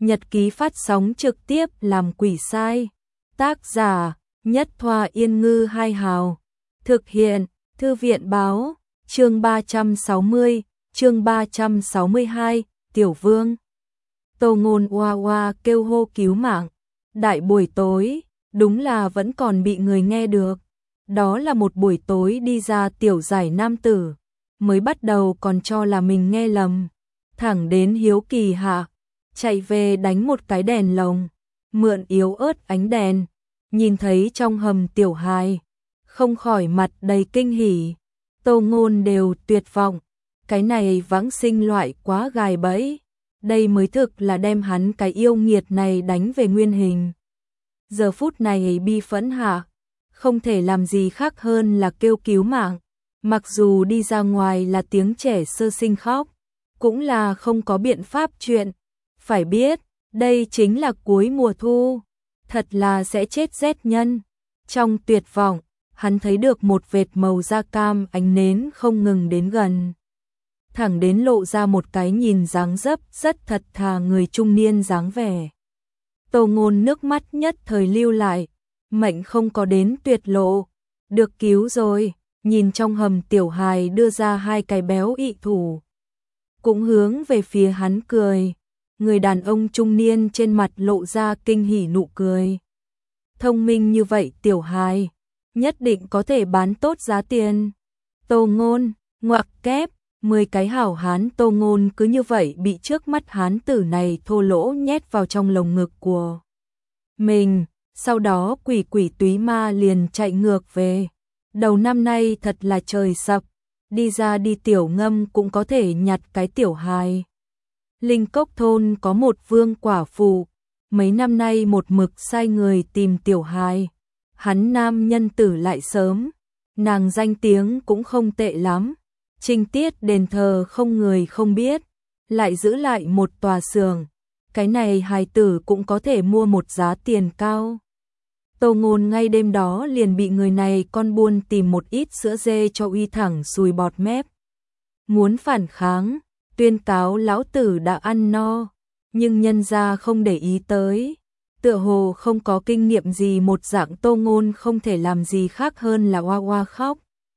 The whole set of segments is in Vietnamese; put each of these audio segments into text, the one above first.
Nhật ký phát sóng trực tiếp làm quỷ sai. Tác giả Nhất Thoa Yên Ngư Hai Hào. Thực hiện Thư viện Báo. Chương 360, chương 362, Tiểu Vương. Tô Ngôn oa oa kêu hô cứu mạng. Đại buổi tối, đúng là vẫn còn bị người nghe được. Đó là một buổi tối đi ra tiểu giải nam tử. Mới bắt đầu còn cho là mình nghe lầm. Thẳng đến hiếu kỳ hạ, chạy về đánh một cái đèn lồng, mượn yếu ớt ánh đèn, nhìn thấy trong hầm tiểu hài, không khỏi mặt đầy kinh hỉ. Tô Ngôn đều tuyệt vọng, cái này vãng sinh loại quá gài bẫy, đây mới thực là đem hắn cái yêu nghiệt này đánh về nguyên hình. Giờ phút này bi phẫn hạ, không thể làm gì khác hơn là kêu cứu mạng, mặc dù đi ra ngoài là tiếng trẻ sơ sinh khóc, cũng là không có biện pháp chuyện. Phải biết, đây chính là cuối mùa thu, thật là sẽ chết rét nhân. Trong tuyệt vọng, hắn thấy được một vệt màu da cam ánh nến không ngừng đến gần. Thẳng đến lộ ra một cái nhìn dáng dấp rất thật thà người trung niên dáng vẻ. Tô Ngôn nước mắt nhất thời lưu lại, mệnh không có đến tuyệt lộ, được cứu rồi, nhìn trong hầm tiểu hài đưa ra hai cái béo ị thủ. Cũng hướng về phía hắn cười. Người đàn ông trung niên trên mặt lộ ra kinh hỉ nụ cười. Thông minh như vậy tiểu hài, nhất định có thể bán tốt giá tiền. Tô Ngôn, ngoặc kép, 10 cái hảo hán Tô Ngôn cứ như vậy bị trước mắt hán tử này thô lỗ nhét vào trong lồng ngực của mình. Sau đó quỷ quỷ túy ma liền chạy ngược về. Đầu năm nay thật là trời sập, đi ra đi tiểu ngâm cũng có thể nhặt cái tiểu hài. Linh Cốc thôn có một vương quả phụ, mấy năm nay một mực sai người tìm tiểu hài. Hắn nam nhân tử lại sớm, nàng danh tiếng cũng không tệ lắm. Trinh tiết đền thờ không người không biết, lại giữ lại một tòa xưởng. Cái này hài tử cũng có thể mua một giá tiền cao. Tô Ngôn ngay đêm đó liền bị người này con buôn tìm một ít sữa dê cho uy thẳng sùi bọt mép. Muốn phản kháng, tuyên cáo lão tử đã ăn no, nhưng nhân gia không để ý tới. Tựa hồ không có kinh nghiệm gì một dạng Tô Ngôn không thể làm gì khác hơn là oa oa khóc.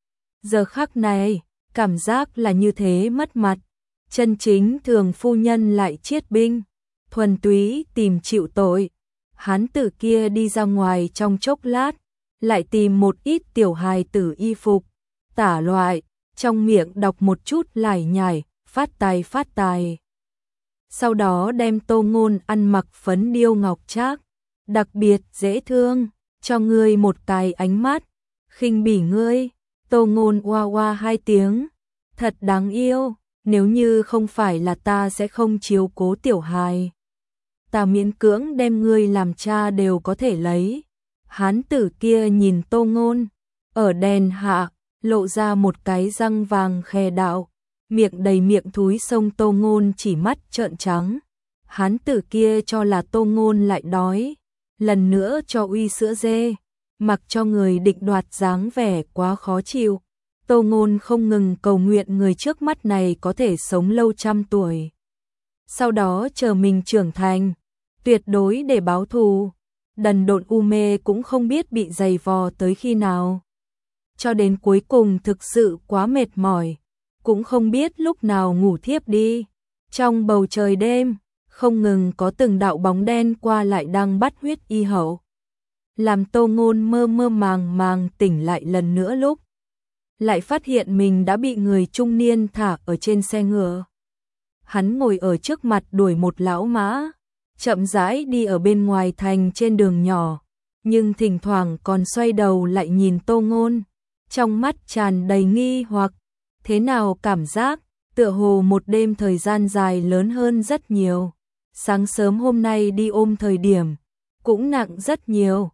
Giờ khắc này, cảm giác là như thế mất mặt. Chân chính thường phu nhân lại chiết binh, thuần túy tìm chịu tội. Hán tử kia đi ra ngoài trong chốc lát, lại tìm một ít tiểu hài tử y phục, tả loại, trong miệng đọc một chút lải nhải, phát tài. Sau đó đem Tô Ngôn ăn mặc phấn điêu ngọc trác, đặc biệt dễ thương, cho ngươi một cái ánh mắt, khinh bỉ ngươi. Tô Ngôn oa oa hai tiếng, thật đáng yêu, nếu như không phải là ta sẽ không chiếu cố tiểu hài. Ta miễn cưỡng đem ngươi làm cha đều có thể lấy. Hán tử kia nhìn Tô Ngôn, ở đèn hạ, lộ ra một cái răng vàng khè đạo, miệng đầy miệng thúi xông Tô Ngôn chỉ mắt trợn trắng. Hán tử kia cho là Tô Ngôn lại đói, lần nữa cho uy sữa dê, mặc cho người định đoạt dáng vẻ quá khó chịu. Tô Ngôn không ngừng cầu nguyện người trước mắt này có thể sống lâu trăm tuổi. Sau đó chờ mình trưởng thành, tuyệt đối để báo thù. Đần độn u mê cũng không biết bị dày vò tới khi nào. Cho đến cuối cùng thực sự quá mệt mỏi, cũng không biết lúc nào ngủ thiếp đi. Trong bầu trời đêm, không ngừng có từng đạo bóng đen qua lại đang bắt huyết y hậu. Làm Tô Ngôn mơ mơ màng màng tỉnh lại lần nữa lúc lại phát hiện mình đã bị người trung niên thả ở trên xe ngựa. Hắn ngồi ở trước mặt đuổi một lão mã, chậm rãi đi ở bên ngoài thành trên đường nhỏ, nhưng thỉnh thoảng còn xoay đầu lại nhìn Tô Ngôn, trong mắt tràn đầy nghi hoặc. Thế nào cảm giác, tựa hồ một đêm thời gian dài lớn hơn rất nhiều. Sáng sớm hôm nay đi ôm thời điểm, cũng nặng rất nhiều,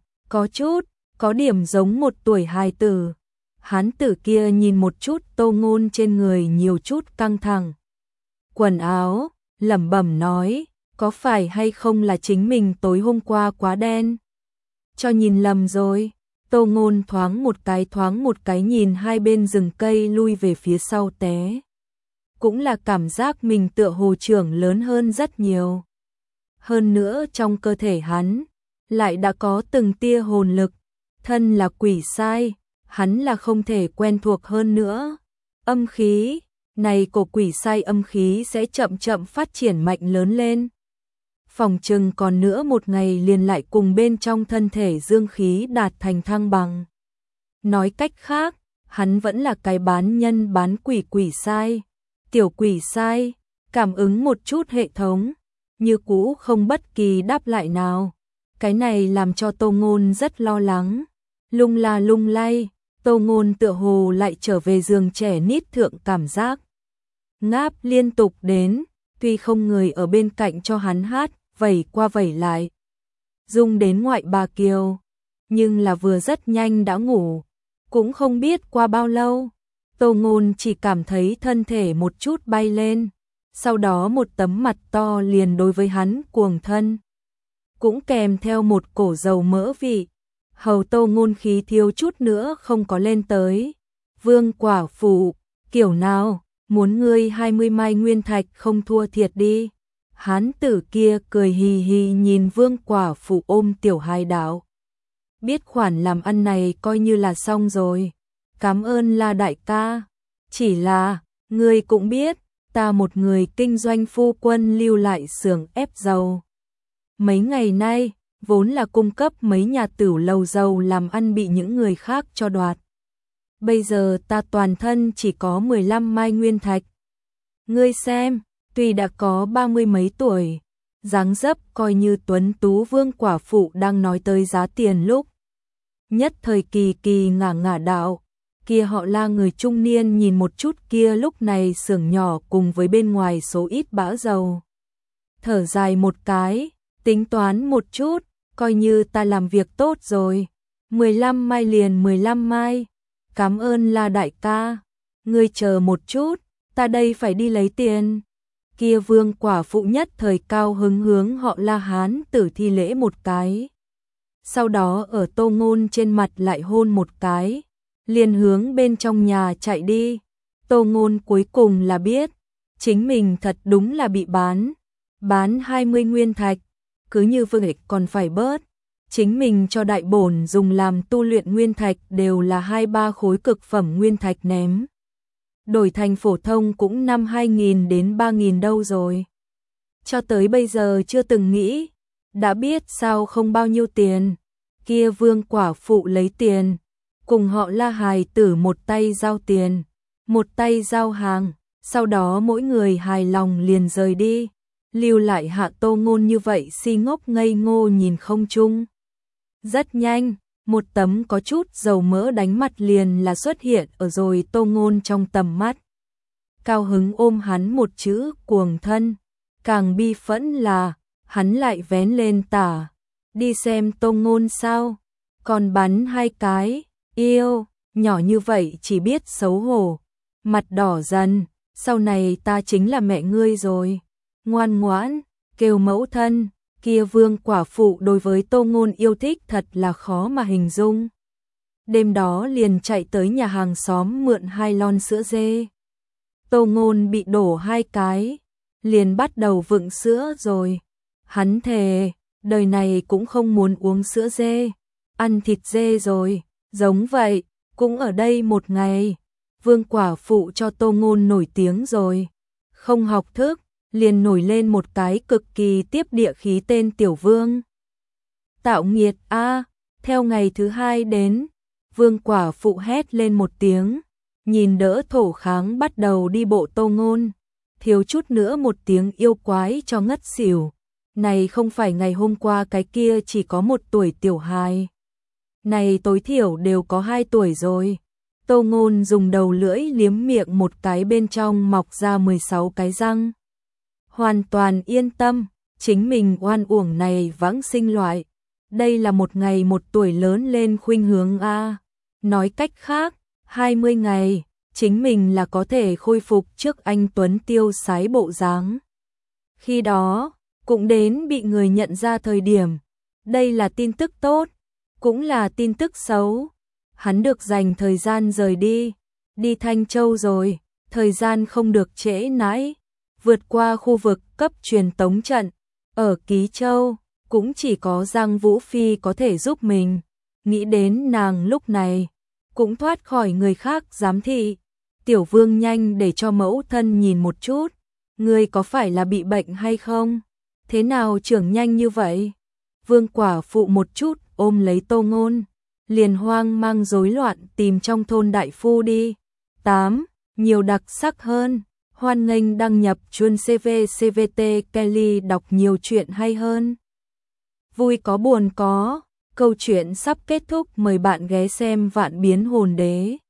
có điểm giống một tuổi hài tử. Hán tử kia nhìn một chút Tô Ngôn trên người nhiều chút căng thẳng. Quần áo, lẩm bẩm nói, có phải hay không là chính mình tối hôm qua quá đen? Cho nhìn lầm rồi. Tô Ngôn thoáng một cái nhìn hai bên rừng cây lui về phía sau té. Cũng là cảm giác mình tựa hồ trưởng lớn hơn rất nhiều. hơn nữa trong cơ thể hắn lại đã có từng tia hồn lực, thân là quỷ sai, hắn là không thể quen thuộc hơn nữa. Âm khí, này của quỷ sai âm khí sẽ chậm chậm phát triển mạnh lớn lên. Phòng chừng còn nữa một ngày liền lại cùng bên trong thân thể dương khí đạt thành thăng bằng. Nói cách khác, hắn vẫn là cái bán nhân bán quỷ quỷ sai. Tiểu quỷ sai, cảm ứng một chút hệ thống, như cũ không bất kỳ đáp lại nào. Cái này làm cho Tô Ngôn rất lo lắng. Lung la lung lay, Tô Ngôn tựa hồ lại trở về giường trẻ nít thượng cảm giác. Ngáp liên tục đến, tuy không người ở bên cạnh cho hắn hát, vẩy qua vẩy lại. Dung đến ngoại bà Kiều, nhưng là vừa rất nhanh đã ngủ. Cũng không biết qua bao lâu, Tô Ngôn chỉ cảm thấy thân thể một chút bay lên, sau đó một tấm mặt to liền đối với hắn cuồng thân. Cũng kèm theo một cổ dầu mỡ vị, hầu Tô Ngôn khí thiếu chút nữa không có lên tới. Vương quả phụ, kiểu nào, muốn ngươi 20 mai nguyên thạch không thua thiệt đi. Hán tử kia cười hì hì nhìn vương quả phụ ôm tiểu hài đạo. Biết khoản làm ăn này coi như là xong rồi. Cảm ơn La đại ca. Chỉ là, ngươi cũng biết, ta một người kinh doanh phu quân lưu lại xưởng ép dầu. Mấy ngày nay, vốn là cung cấp mấy nhà tửu lầu dầu làm ăn bị những người khác cho đoạt. Bây giờ ta toàn thân chỉ có 15 mai nguyên thạch. Ngươi xem, tuy đã có 30 mấy tuổi, dáng dấp coi như tuấn tú vương quả phụ đang nói tới giá tiền lúc. Nhất thời kỳ kỳ ngả ngả đạo, kia họ La người trung niên nhìn một chút kia lúc này xưởng nhỏ cùng với bên ngoài số ít bã dầu. Thở dài một cái, tính toán một chút, coi như ta làm việc tốt rồi. 15 mai liền 15 mai. Cảm ơn La đại ca. Ngươi chờ một chút, ta đây phải đi lấy tiền. Kia vương quả phụ nhất thời cao hứng hướng họ La hán tử thi lễ một cái. Sau đó ở Tô Ngôn trên mặt lại hôn một cái, liền hướng bên trong nhà chạy đi. Tô Ngôn cuối cùng là biết, chính mình thật đúng là bị bán 20 nguyên thạch, cứ như vậy còn phải bớt. Chính mình cho đại bổn dùng làm tu luyện nguyên thạch đều là 2-3 khối cực phẩm nguyên thạch ném. Đổi thành phổ thông cũng năm 2.000 đến 3.000 đâu rồi. Cho tới bây giờ chưa từng nghĩ, đã biết sao không bao nhiêu tiền. Kia vương quả phụ lấy tiền, cùng họ La hài tử một tay giao tiền, một tay giao hàng, sau đó mỗi người hài lòng liền rời đi, lưu lại hạ Tô Ngôn như vậy si ngốc ngây ngô nhìn không chung. Rất nhanh, một tấm có chút dầu mỡ đánh mặt liền là xuất hiện ở rồi Tô Ngôn trong tầm mắt. Cao hứng ôm hắn một chữ cuồng thân, càng bi phẫn là, hắn lại vén lên tả. Đi xem Tô Ngôn sao, còn bắn 2 cái, yêu, nhỏ như vậy chỉ biết xấu hổ, mặt đỏ dần, sau này ta chính là mẹ ngươi rồi, ngoan ngoãn, kêu mẫu thân. Kia vương quả phụ đối với Tô Ngôn yêu thích thật là khó mà hình dung. Đêm đó liền chạy tới nhà hàng xóm mượn 2 lon sữa dê. Tô Ngôn bị đổ 2 cái, liền bắt đầu vựng sữa rồi. Hắn thề, đời này cũng không muốn uống sữa dê, ăn thịt dê rồi, giống vậy, cũng ở đây một ngày. Vương quả phụ cho Tô Ngôn nổi tiếng rồi, không học thức, liền nổi lên một cái cực kỳ tiếp địa khí tên Tiểu Vương. Tạo nghiệt a, theo ngày thứ 2 đến, Vương quả phụ hét lên một tiếng, nhìn đỡ thổ kháng bắt đầu đi bộ Tô Ngôn, thiếu chút nữa một tiếng yêu quái cho ngất xỉu. Này không phải ngày hôm qua cái kia chỉ có 1 tuổi tiểu hài. Này tối thiểu đều có 2 tuổi rồi. Tô Ngôn dùng đầu lưỡi liếm miệng một cái bên trong mọc ra 16 cái răng. Hoàn toàn yên tâm, chính mình oan uổng này vãng sinh loại. Đây là một ngày 1 tuổi lớn lên khuynh hướng a. Nói cách khác, 20 ngày, chính mình là có thể khôi phục trước anh Tuấn tiêu sái bộ dáng. Khi đó, cũng đến bị người nhận ra thời điểm. Đây là tin tức tốt, cũng là tin tức xấu. Hắn được dành thời gian rời đi Thanh Châu rồi, thời gian không được trễ nãi. Vượt qua khu vực cấp truyền tống trận, Ở Ký Châu, cũng chỉ có Giang Vũ Phi có thể giúp mình. Nghĩ đến nàng lúc này, cũng thoát khỏi người khác giám thị. Tiểu Vương nhanh để cho mẫu thân nhìn một chút. Ngươi có phải là bị bệnh hay không? Thế nào trưởng nhanh như vậy? Vương quả phụ một chút ôm lấy Tô Ngôn, liền hoang mang rối loạn tìm trong thôn đại phu đi. 8. Nhiều đặc sắc hơn. Hoan nghênh đăng nhập chuông CV CVT Kelly đọc nhiều chuyện hay hơn. Vui có buồn có. Câu chuyện sắp kết thúc, mời bạn ghé xem Vạn Biến Hồn Đế.